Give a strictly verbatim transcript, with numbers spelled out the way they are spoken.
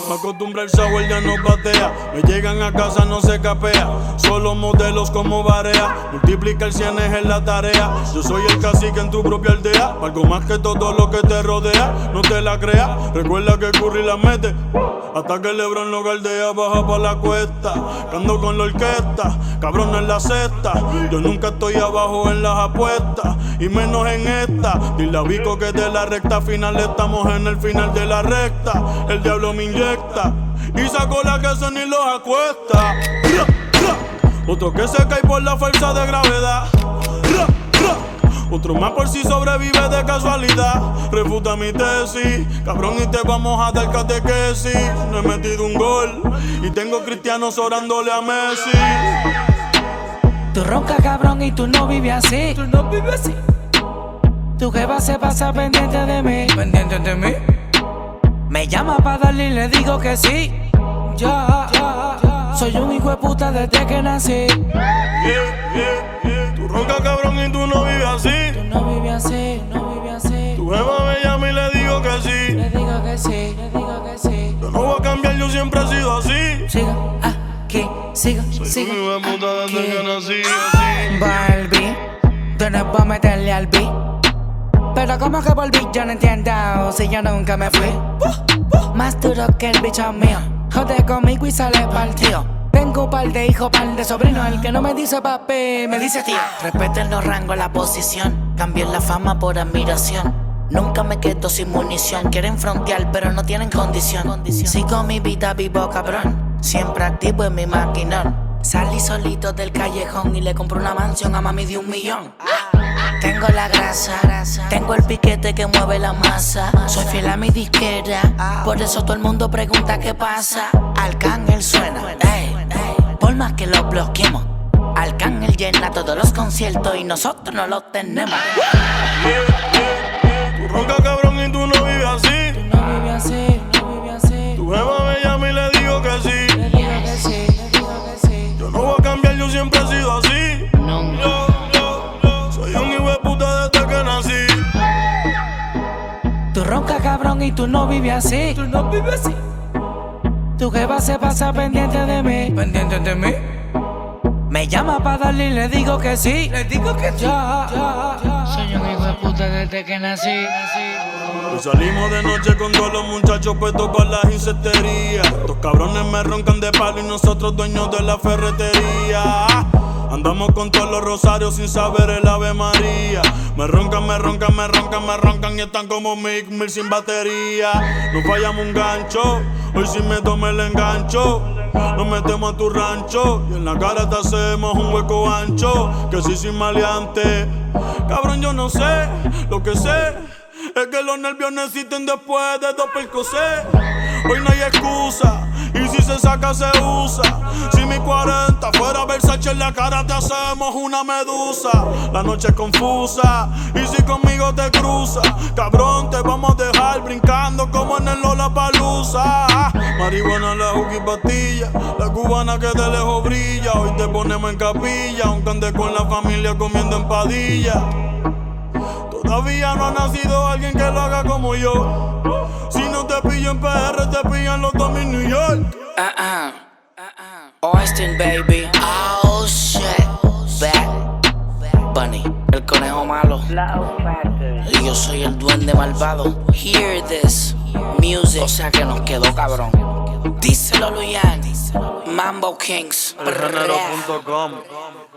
Me acostumbra el software, ya no patea. Me llegan a casa, no se capea. Solo modelos como Barea. Multiplicar cienes en la tarea. Yo soy el cacique en tu propia aldea. Algo más que todo lo que te rodea. No te la creas, recuerda que Curry la mete. Hasta que LeBron lo galdea, baja pa' la cuesta. Cando con la orquesta, cabrón en la cesta. Yo nunca estoy abajo en las apuestas, y menos en esta. Dile a Vico que de la recta final estamos en el final de la recta. El diablo me inyecta y saco la que se ni los acuesta. Otro que se cae por la fuerza de gravedad. Otro más por si sobrevive de casualidad. Refuta mi tesis, cabrón, y te vamos a dar catequesis. No he metido un gol y tengo cristianos orándole a Messi. Tú roncas, cabrón, y tú no vives así. Tú no vives así. Tu jeva se pasa pendiente de mí. ¿Pendiente de mí? Me llama pa' darle y le digo que sí. Ya, ya, ya. Soy un hijo de puta desde que nací. Yeah, yeah, yeah. Tú roncas, cabrón, y tú no vives así. Tú no vives así, no vives así. Tu jeva me llama y le digo que sí. Le digo que sí, le digo que sí. Yo no voy a cambiar, yo siempre he sido así. Siga aquí, siga, Soy siga. un hijo de puta desde que nací, así. Barbie, tú no vas a meterle al beat. Pero como que volví, yo no entiendo si yo nunca me fui. Más duro que el bicho mío. Jode conmigo y sale partido. Tengo un par de hijos, par de sobrinos. El que no me dice papi, me dice tío. Respeten los rangos, la posición. Cambien la fama por admiración. Nunca me quedo sin munición. Quieren frontear, pero no tienen condición. Sigo mi vida vivo, cabrón. Siempre activo en mi maquinón. Salí solito del callejón y le compré una mansión a mami de un millón. Tengo la grasa, tengo el piquete que mueve la masa. Soy fiel a mi disquera, por eso todo el mundo pregunta qué pasa. Arcángel suena, ey, ey, por más que lo bloqueemos. Arcángel llena todos los conciertos y nosotros no los tenemos. Yeah, yeah, yeah. Tú roncas, cabrón, y tú no vives así. Tú no vives así, no vives así. Tu jeva me llama y le digo que sí. Le digo que sí, le digo que sí. Yo no voy a cambiar, yo siempre he sido así. Nunca. Yo, yo, yo soy un hijo de puta desde que nací. Tú roncas, cabrón, y tú no vives así. Tú no vives así. Tu jeva se pasa pendiente de mí. ¿Pendiente de mí? Me llama pa' darle y le digo que sí. Le digo que sí. Ya, ya, ya. Soy un hijo de puta desde que nací. Hoy salimos de noche con todos los muchachos puestos para las insecterías. Estos cabrones me roncan de palo y nosotros dueños de la ferretería. Andamos con todos los rosarios sin saber el Ave María. Me roncan, me roncan, me roncan, me roncan y están como Mick Mill sin batería. Nos fallamos un gancho, hoy sí me tomé el engancho. Nos metemos a tu rancho y en la cara te hacemos un hueco ancho. Que sí, sin maleante. Cabrón, yo no sé, lo que sé es que los nervios necesiten después de dos percocés. Hoy no hay excusa, y si se saca se usa. Si mi cuarenta fuera Versace en la cara te hacemos una medusa. La noche es confusa, y si conmigo te cruza, cabrón, te vamos a dejar brincando como en el Lollapalooza. Marihuana, la juca y pastilla, la cubana que de lejos brilla. Hoy te ponemos en capilla, aunque andes con la familia comiendo empadilla. Todavía no ha nacido alguien que lo haga como yo. Si no te pillo en P R, te pillan los dos en New York. Uh-uh. Uh-uh. Austin, baby. Oh, shit. Bad Bunny, el conejo malo. Y yo soy el duende malvado. Hear this music. O sea que nos quedó cabrón. Díselo, Luyan. Mambo Kings. el género punto com